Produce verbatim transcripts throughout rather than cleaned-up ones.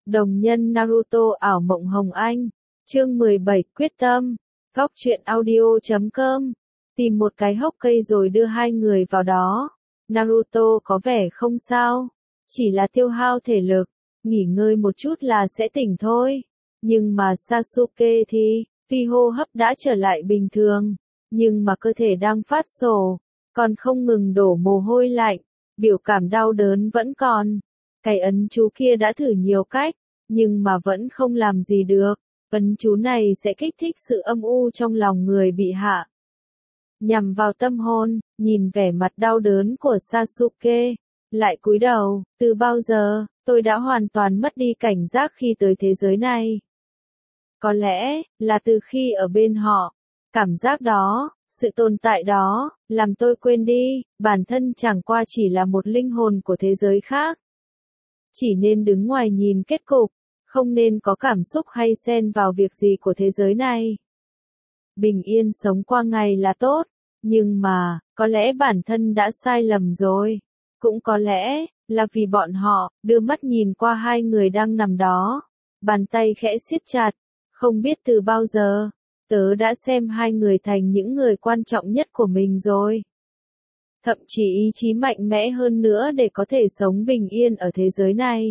Đồng nhân Naruto ảo mộng hồng anh. Chương mười bảy quyết tâm. Góc truyện audio chấm com. Tìm một cái hốc cây rồi đưa hai người vào đó. Naruto có vẻ không sao. Chỉ là tiêu hao thể lực. Nghỉ ngơi một chút là sẽ tỉnh thôi. Nhưng mà Sasuke thì, tuy hô hấp đã trở lại bình thường. Nhưng mà cơ thể đang phát sổ. Còn không ngừng đổ mồ hôi lạnh. Biểu cảm đau đớn vẫn còn. Cái ấn chú kia đã thử nhiều cách, nhưng mà vẫn không làm gì được. Ấn chú này sẽ kích thích sự âm u trong lòng người bị hạ. Nhằm vào tâm hồn, nhìn vẻ mặt đau đớn của Sasuke, lại cúi đầu, từ bao giờ, tôi đã hoàn toàn mất đi cảnh giác khi tới thế giới này. Có lẽ, là từ khi ở bên họ, cảm giác đó, sự tồn tại đó, làm tôi quên đi, bản thân chẳng qua chỉ là một linh hồn của thế giới khác. Chỉ nên đứng ngoài nhìn kết cục, không nên có cảm xúc hay xen vào việc gì của thế giới này. Bình yên sống qua ngày là tốt, nhưng mà, có lẽ bản thân đã sai lầm rồi. Cũng có lẽ, là vì bọn họ, đưa mắt nhìn qua hai người đang nằm đó. Bàn tay khẽ siết chặt, không biết từ bao giờ, tớ đã xem hai người thành những người quan trọng nhất của mình rồi. Thậm chí ý chí mạnh mẽ hơn nữa để có thể sống bình yên ở thế giới này.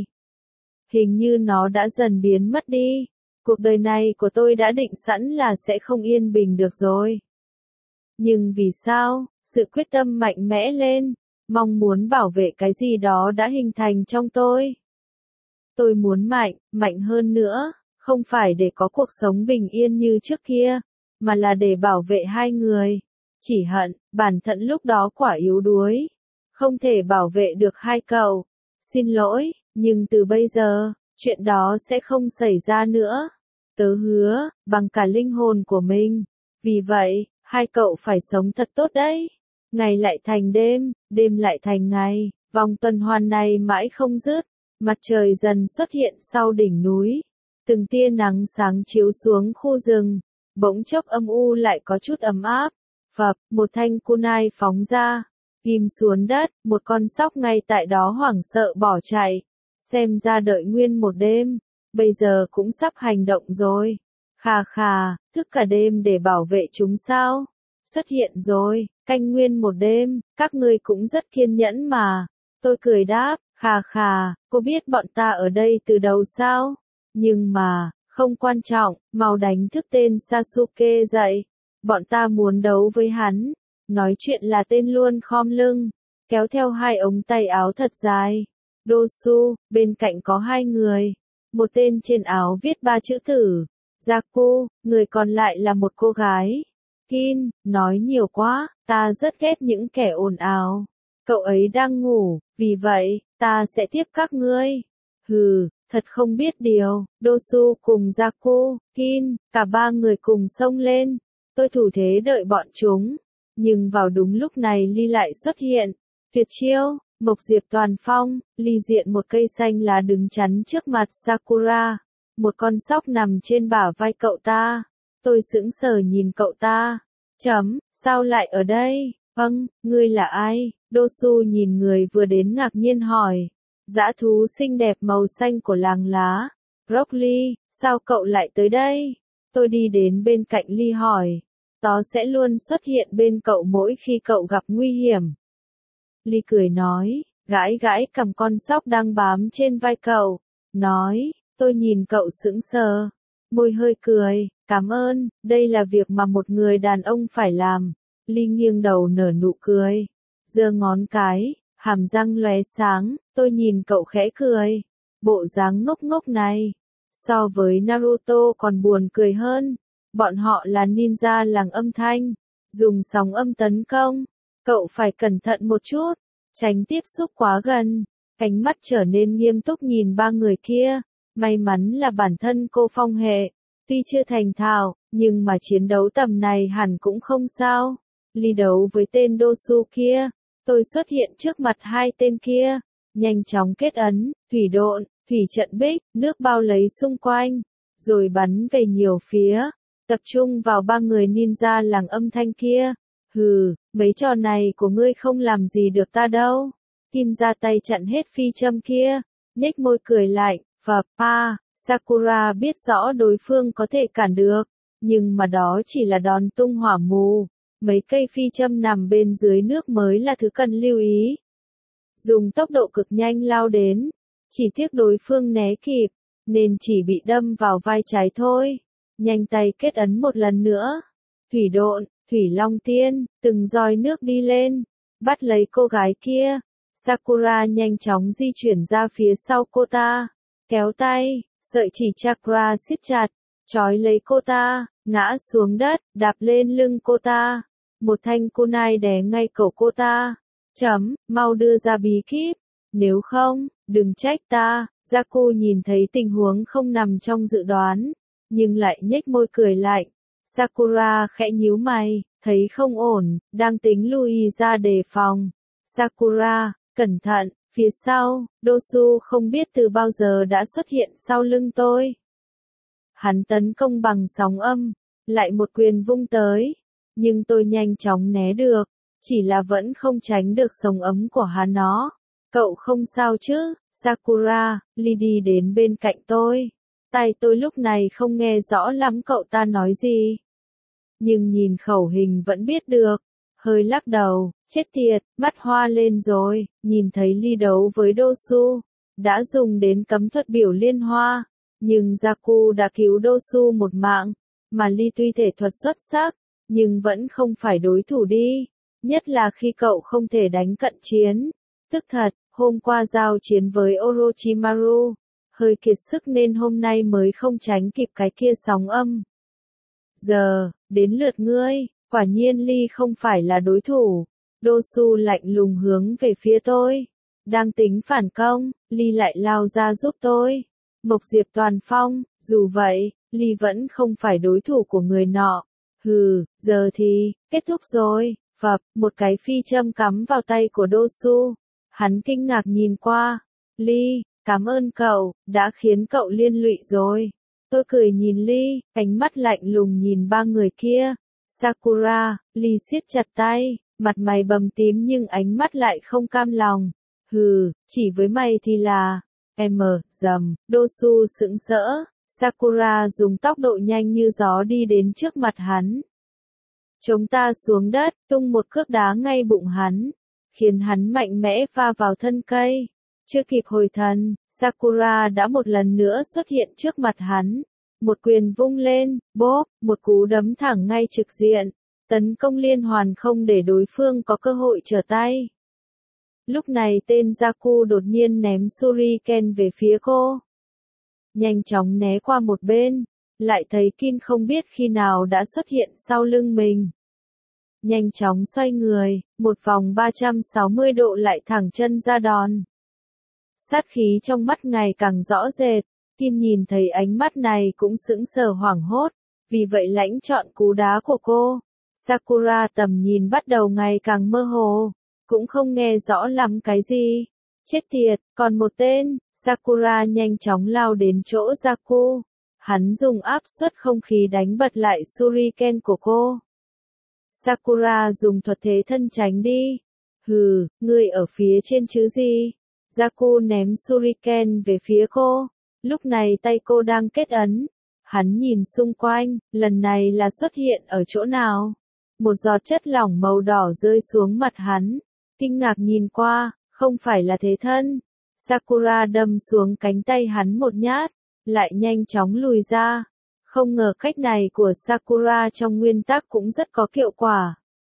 Hình như nó đã dần biến mất đi. Cuộc đời này của tôi đã định sẵn là sẽ không yên bình được rồi. Nhưng vì sao, sự quyết tâm mạnh mẽ lên, mong muốn bảo vệ cái gì đó đã hình thành trong tôi. Tôi muốn mạnh, mạnh hơn nữa, không phải để có cuộc sống bình yên như trước kia, mà là để bảo vệ hai người. Chỉ hận, bản thân lúc đó quả yếu đuối. Không thể bảo vệ được hai cậu. Xin lỗi, nhưng từ bây giờ, chuyện đó sẽ không xảy ra nữa. Tớ hứa, bằng cả linh hồn của mình. Vì vậy, hai cậu phải sống thật tốt đấy. Ngày lại thành đêm, đêm lại thành ngày, vòng tuần hoàn này mãi không dứt. Mặt trời dần xuất hiện sau đỉnh núi. Từng tia nắng sáng chiếu xuống khu rừng. Bỗng chốc âm u lại có chút ấm áp. Phập, một thanh kunai phóng ra, ghim xuống đất, một con sóc ngay tại đó hoảng sợ bỏ chạy. Xem ra đợi nguyên một đêm, bây giờ cũng sắp hành động rồi. Khà khà, thức cả đêm để bảo vệ chúng sao? Xuất hiện rồi, canh nguyên một đêm, các ngươi cũng rất kiên nhẫn mà. Tôi cười đáp, khà khà, cô biết bọn ta ở đây từ đầu sao? Nhưng mà, không quan trọng, mau đánh thức tên Sasuke dậy. Bọn ta muốn đấu với hắn. Nói chuyện là tên luôn khom lưng, kéo theo hai ống tay áo thật dài. Dosu, bên cạnh có hai người. Một tên trên áo viết ba chữ tử. Jaku, người còn lại là một cô gái. Kin, nói nhiều quá, ta rất ghét những kẻ ồn ào. Cậu ấy đang ngủ, vì vậy, ta sẽ tiếp các ngươi. Hừ, thật không biết điều. Dosu cùng Jaku, Kin, cả ba người cùng xông lên. Tôi thủ thế đợi bọn chúng. Nhưng vào đúng lúc này Ly lại xuất hiện. Tuyệt chiêu, mộc diệp toàn phong, Ly diện một cây xanh lá đứng chắn trước mặt Sakura. Một con sóc nằm trên bả vai cậu ta. Tôi sững sờ nhìn cậu ta. Chấm, sao lại ở đây? Vâng, ngươi là ai? Dosu nhìn người vừa đến ngạc nhiên hỏi. Dã thú xinh đẹp màu xanh của làng lá. Rock Lee, sao cậu lại tới đây? Tôi đi đến bên cạnh Ly hỏi. Nó sẽ luôn xuất hiện bên cậu mỗi khi cậu gặp nguy hiểm. Ly cười nói, gãi gãi cầm con sóc đang bám trên vai cậu. Nói, tôi nhìn cậu sững sờ. Môi hơi cười, cảm ơn, đây là việc mà một người đàn ông phải làm. Ly nghiêng đầu nở nụ cười. Giơ ngón cái, hàm răng lóe sáng, tôi nhìn cậu khẽ cười. Bộ dáng ngốc ngốc này. So với Naruto còn buồn cười hơn. Bọn họ là ninja làng âm thanh, dùng sóng âm tấn công. Cậu phải cẩn thận một chút, tránh tiếp xúc quá gần. Ánh mắt trở nên nghiêm túc nhìn ba người kia. May mắn là bản thân cô phong hệ, tuy chưa thành thạo, nhưng mà chiến đấu tầm này hẳn cũng không sao. Ly đấu với tên Dosu kia, tôi xuất hiện trước mặt hai tên kia, nhanh chóng kết ấn, thủy độn, thủy trận bích, nước bao lấy xung quanh, rồi bắn về nhiều phía. Tập trung vào ba người ninja làng âm thanh kia. Hừ, mấy trò này của ngươi không làm gì được ta đâu. Kin ra tay chặn hết phi châm kia. Nhếch môi cười lạnh, Phập a, Sakura biết rõ đối phương có thể cản được, nhưng mà đó chỉ là đòn tung hỏa mù, mấy cây phi châm nằm bên dưới nước mới là thứ cần lưu ý. Dùng tốc độ cực nhanh lao đến, chỉ tiếc đối phương né kịp, nên chỉ bị đâm vào vai trái thôi. Nhanh tay kết ấn một lần nữa. Thủy độn, Thủy Long Tiên, từng roi nước đi lên, bắt lấy cô gái kia. Sakura nhanh chóng di chuyển ra phía sau cô ta, kéo tay, sợi chỉ chakra siết chặt, trói lấy cô ta, ngã xuống đất, đạp lên lưng cô ta. Một thanh kunai đè ngay cổ cô ta. Chấm, mau đưa ra bí kíp, nếu không, đừng trách ta. Zaku nhìn thấy tình huống không nằm trong dự đoán, nhưng lại nhếch môi cười lạnh. Sakura khẽ nhíu mày, thấy không ổn, đang tính lui ra đề phòng. Sakura, cẩn thận, phía sau, Dosu không biết từ bao giờ đã xuất hiện sau lưng tôi. Hắn tấn công bằng sóng âm, lại một quyền vung tới, nhưng tôi nhanh chóng né được, chỉ là vẫn không tránh được sóng ấm của hắn nó. Cậu không sao chứ? Sakura, Lee đi đến bên cạnh tôi. Tai tôi lúc này không nghe rõ lắm cậu ta nói gì, nhưng nhìn khẩu hình vẫn biết được. Hơi lắc đầu, chết tiệt, mắt hoa lên rồi, nhìn thấy Lee đấu với Dosu, đã dùng đến cấm thuật biểu liên hoa, nhưng Zaku đã cứu Dosu một mạng, mà Lee tuy thể thuật xuất sắc, nhưng vẫn không phải đối thủ đi, nhất là khi cậu không thể đánh cận chiến. Tức thật, hôm qua giao chiến với Orochimaru, hơi kiệt sức nên hôm nay mới không tránh kịp cái kia sóng âm. Giờ, đến lượt ngươi. Quả nhiên Lee không phải là đối thủ. Dosu lạnh lùng hướng về phía tôi. Đang tính phản công, Lee lại lao ra giúp tôi. Mộc Diệp Toàn Phong, dù vậy, Lee vẫn không phải đối thủ của người nọ. Hừ, giờ thì, kết thúc rồi. Phập, một cái phi châm cắm vào tay của Dosu. Hắn kinh ngạc nhìn qua. Lee, cảm ơn cậu, đã khiến cậu liên lụy rồi. Tôi cười nhìn Lee, ánh mắt lạnh lùng nhìn ba người kia. Sakura, Lee siết chặt tay, mặt mày bầm tím nhưng ánh mắt lại không cam lòng. Hừ, chỉ với mày thì là, em dầm, Dosu sững sỡ. Sakura dùng tốc độ nhanh như gió đi đến trước mặt hắn. Chống ta xuống đất, tung một cước đá ngay bụng hắn, khiến hắn mạnh mẽ va vào thân cây. Chưa kịp hồi thần, Sakura đã một lần nữa xuất hiện trước mặt hắn. Một quyền vung lên, bốp, một cú đấm thẳng ngay trực diện, tấn công liên hoàn không để đối phương có cơ hội trở tay. Lúc này tên Zaku đột nhiên ném Shuriken về phía cô. Nhanh chóng né qua một bên, lại thấy Kin không biết khi nào đã xuất hiện sau lưng mình. Nhanh chóng xoay người, một vòng ba trăm sáu mươi độ lại thẳng chân ra đòn. Sát khí trong mắt ngày càng rõ rệt. Kin nhìn thấy ánh mắt này cũng sững sờ hoảng hốt, vì vậy lãnh chọn cú đá của cô. Sakura tầm nhìn bắt đầu ngày càng mơ hồ, cũng không nghe rõ lắm cái gì. Chết tiệt, còn một tên. Sakura nhanh chóng lao đến chỗ Zaku. Hắn dùng áp suất không khí đánh bật lại Shuriken của cô. Sakura dùng thuật thế thân tránh đi. Hừ, ngươi ở phía trên chứ gì? Zaku ném Shuriken về phía cô. Lúc này tay cô đang kết ấn. Hắn nhìn xung quanh, lần này là xuất hiện ở chỗ nào? Một giọt chất lỏng màu đỏ rơi xuống mặt hắn. Kinh ngạc nhìn qua, không phải là thế thân. Sakura đâm xuống cánh tay hắn một nhát, lại nhanh chóng lùi ra. Không ngờ cách này của Sakura trong nguyên tắc cũng rất có hiệu quả.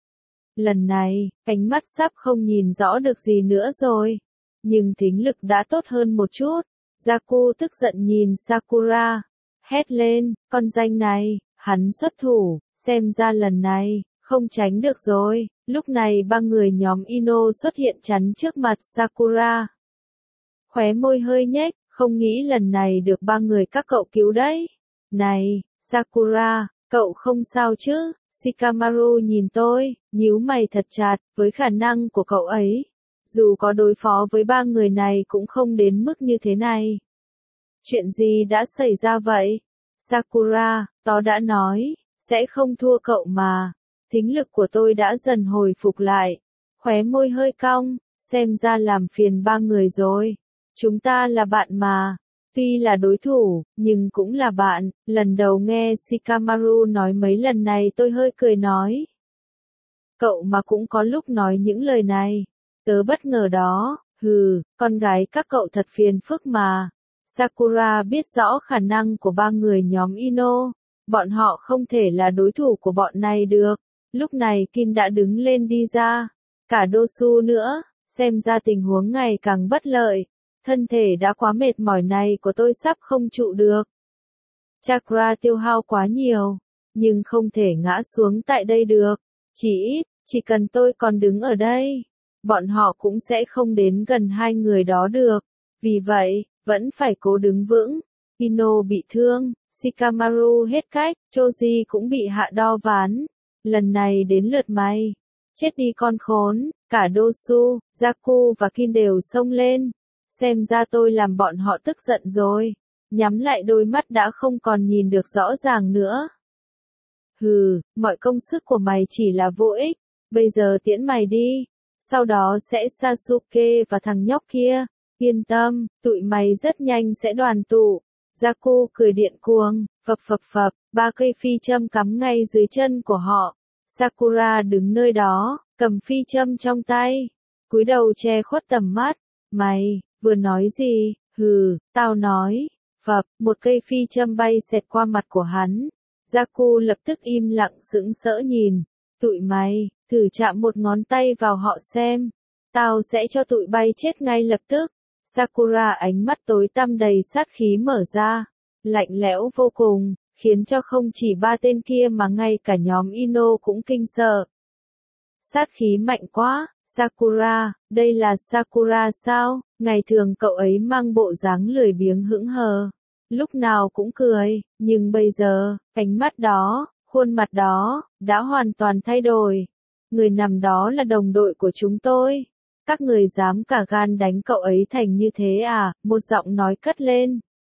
Lần này, ánh mắt sắp không nhìn rõ được gì nữa rồi. Nhưng thính lực đã tốt hơn một chút. Zaku tức giận nhìn Sakura, hét lên, con danh này, hắn xuất thủ, xem ra lần này, không tránh được rồi. Lúc này ba người nhóm Ino xuất hiện chắn trước mặt Sakura. Khóe môi hơi nhếch, không nghĩ lần này được ba người các cậu cứu đấy. Này, Sakura, cậu không sao chứ? Shikamaru nhìn tôi, nhíu mày thật chặt, với khả năng của cậu ấy. Dù có đối phó với ba người này cũng không đến mức như thế này. Chuyện gì đã xảy ra vậy? Sakura, tớ đã nói, sẽ không thua cậu mà. Thính lực của tôi đã dần hồi phục lại. Khóe môi hơi cong, xem ra làm phiền ba người rồi. Chúng ta là bạn mà. Tuy là đối thủ, nhưng cũng là bạn, lần đầu nghe Shikamaru nói mấy lần này tôi hơi cười nói. Cậu mà cũng có lúc nói những lời này. Tớ bất ngờ đó, hừ, con gái các cậu thật phiền phức mà. Sakura biết rõ khả năng của ba người nhóm Ino, bọn họ không thể là đối thủ của bọn này được. Lúc này Kin đã đứng lên đi ra, cả Dosu nữa, xem ra tình huống ngày càng bất lợi. Thân thể đã quá mệt mỏi này của tôi sắp không trụ được. Chakra tiêu hao quá nhiều, nhưng không thể ngã xuống tại đây được. Chỉ ít, chỉ cần tôi còn đứng ở đây, bọn họ cũng sẽ không đến gần hai người đó được. Vì vậy, vẫn phải cố đứng vững. Ino bị thương, Shikamaru hết cách, Choji cũng bị hạ đo ván. Lần này đến lượt mày. Chết đi con khốn, cả Dosu, Zaku và Kin đều xông lên. Xem ra tôi làm bọn họ tức giận rồi. Nhắm lại đôi mắt đã không còn nhìn được rõ ràng nữa. Hừ, mọi công sức của mày chỉ là vô ích. Bây giờ tiễn mày đi. Sau đó sẽ Sasuke và thằng nhóc kia. Yên tâm, tụi mày rất nhanh sẽ đoàn tụ. Zaku cười điện cuồng, phập phập phập, ba cây phi châm cắm ngay dưới chân của họ. Sakura đứng nơi đó, cầm phi châm trong tay, cúi đầu che khuất tầm mắt. Mày, vừa nói gì? Hừ, tao nói. Phập, một cây phi châm bay xẹt qua mặt của hắn. Zaku lập tức im lặng sững sỡ nhìn. Tụi mày, thử chạm một ngón tay vào họ xem. Tao sẽ cho tụi bay chết ngay lập tức. Sakura ánh mắt tối tăm đầy sát khí mở ra, lạnh lẽo vô cùng, khiến cho không chỉ ba tên kia mà ngay cả nhóm Ino cũng kinh sợ. Sát khí mạnh quá, Sakura, đây là Sakura sao? Ngày thường cậu ấy mang bộ dáng lười biếng hững hờ, lúc nào cũng cười, nhưng bây giờ, ánh mắt đó, khuôn mặt đó, đã hoàn toàn thay đổi. Người nằm đó là đồng đội của chúng tôi. Các người dám cả gan đánh cậu ấy thành như thế à? Một giọng nói cất lên.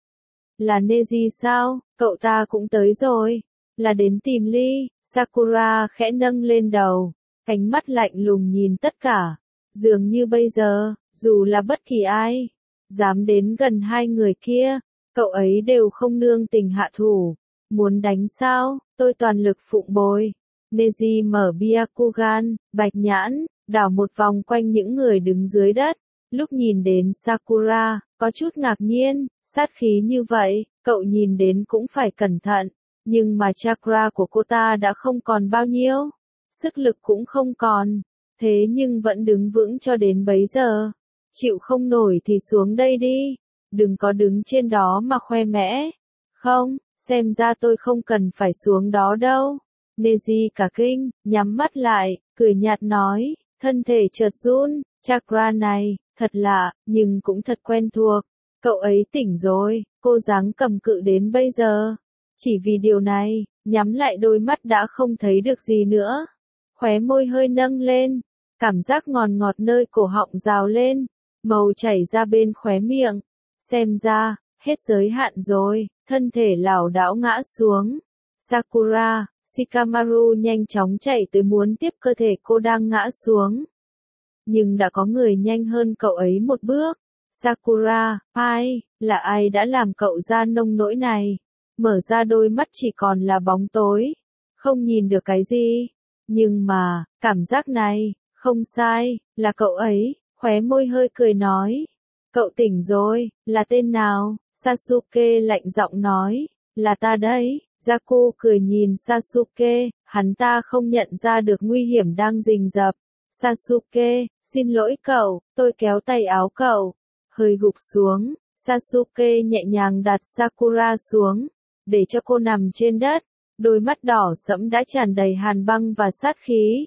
Là Neji sao? Cậu ta cũng tới rồi. Là đến tìm Ly. Sakura khẽ nâng lên đầu, ánh mắt lạnh lùng nhìn tất cả. Dường như bây giờ, dù là bất kỳ ai dám đến gần hai người kia, cậu ấy đều không nương tình hạ thủ. Muốn đánh sao? Tôi toàn lực phụng bồi. Neji mở Byakugan, bạch nhãn, đảo một vòng quanh những người đứng dưới đất. Lúc nhìn đến Sakura, có chút ngạc nhiên, sát khí như vậy, cậu nhìn đến cũng phải cẩn thận. Nhưng mà chakra của cô ta đã không còn bao nhiêu, sức lực cũng không còn, thế nhưng vẫn đứng vững cho đến bấy giờ. Chịu không nổi thì xuống đây đi, đừng có đứng trên đó mà khoe mẽ. Không, xem ra tôi không cần phải xuống đó đâu. Neji cả kinh, nhắm mắt lại, cười nhạt nói, thân thể chợt run, chakra này, thật lạ, nhưng cũng thật quen thuộc. Cậu ấy tỉnh rồi, cô dáng cầm cự đến bây giờ. Chỉ vì điều này, nhắm lại đôi mắt đã không thấy được gì nữa. Khóe môi hơi nâng lên, cảm giác ngọt ngọt nơi cổ họng rào lên, màu chảy ra bên khóe miệng. Xem ra, hết giới hạn rồi, thân thể lảo đảo ngã xuống. Sakura, Shikamaru nhanh chóng chạy tới muốn tiếp cơ thể cô đang ngã xuống. Nhưng đã có người nhanh hơn cậu ấy một bước. Sakura, ai, là ai đã làm cậu ra nông nỗi này? Mở ra đôi mắt chỉ còn là bóng tối, không nhìn được cái gì. Nhưng mà, cảm giác này, không sai, là cậu ấy, khóe môi hơi cười nói. Cậu tỉnh rồi, là tên nào? Sasuke lạnh giọng nói, là ta đấy. Zaku cười nhìn Sasuke, hắn ta không nhận ra được nguy hiểm đang rình rập. Sasuke, xin lỗi cậu, tôi kéo tay áo cậu. Hơi gục xuống, Sasuke nhẹ nhàng đặt Sakura xuống, để cho cô nằm trên đất. Đôi mắt đỏ sẫm đã tràn đầy hàn băng và sát khí.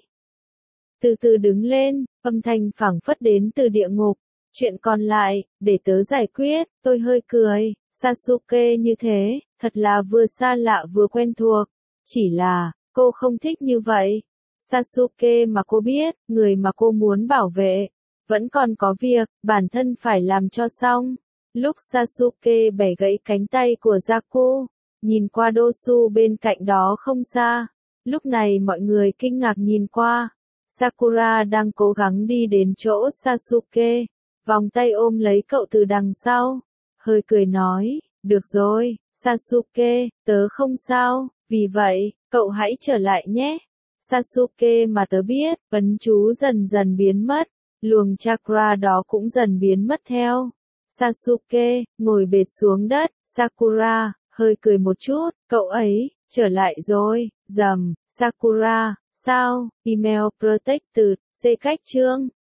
Từ từ đứng lên, âm thanh phảng phất đến từ địa ngục. Chuyện còn lại, để tớ giải quyết. Tôi hơi cười, Sasuke như thế, thật là vừa xa lạ vừa quen thuộc. Chỉ là, cô không thích như vậy. Sasuke mà cô biết, người mà cô muốn bảo vệ, vẫn còn có việc, bản thân phải làm cho xong. Lúc Sasuke bẻ gãy cánh tay của Zaku, nhìn qua Dosu bên cạnh đó không xa. Lúc này mọi người kinh ngạc nhìn qua. Sakura đang cố gắng đi đến chỗ Sasuke, vòng tay ôm lấy cậu từ đằng sau. hơi cười nói, được rồi, Sasuke, tớ không sao, vì vậy, cậu hãy trở lại nhé. Sasuke mà tớ biết, ấn chú dần dần biến mất, luồng chakra đó cũng dần biến mất theo. Sasuke, ngồi bệt xuống đất, Sakura, hơi cười một chút, cậu ấy, trở lại rồi, rầm, Sakura, sao, email protected, C cách chương.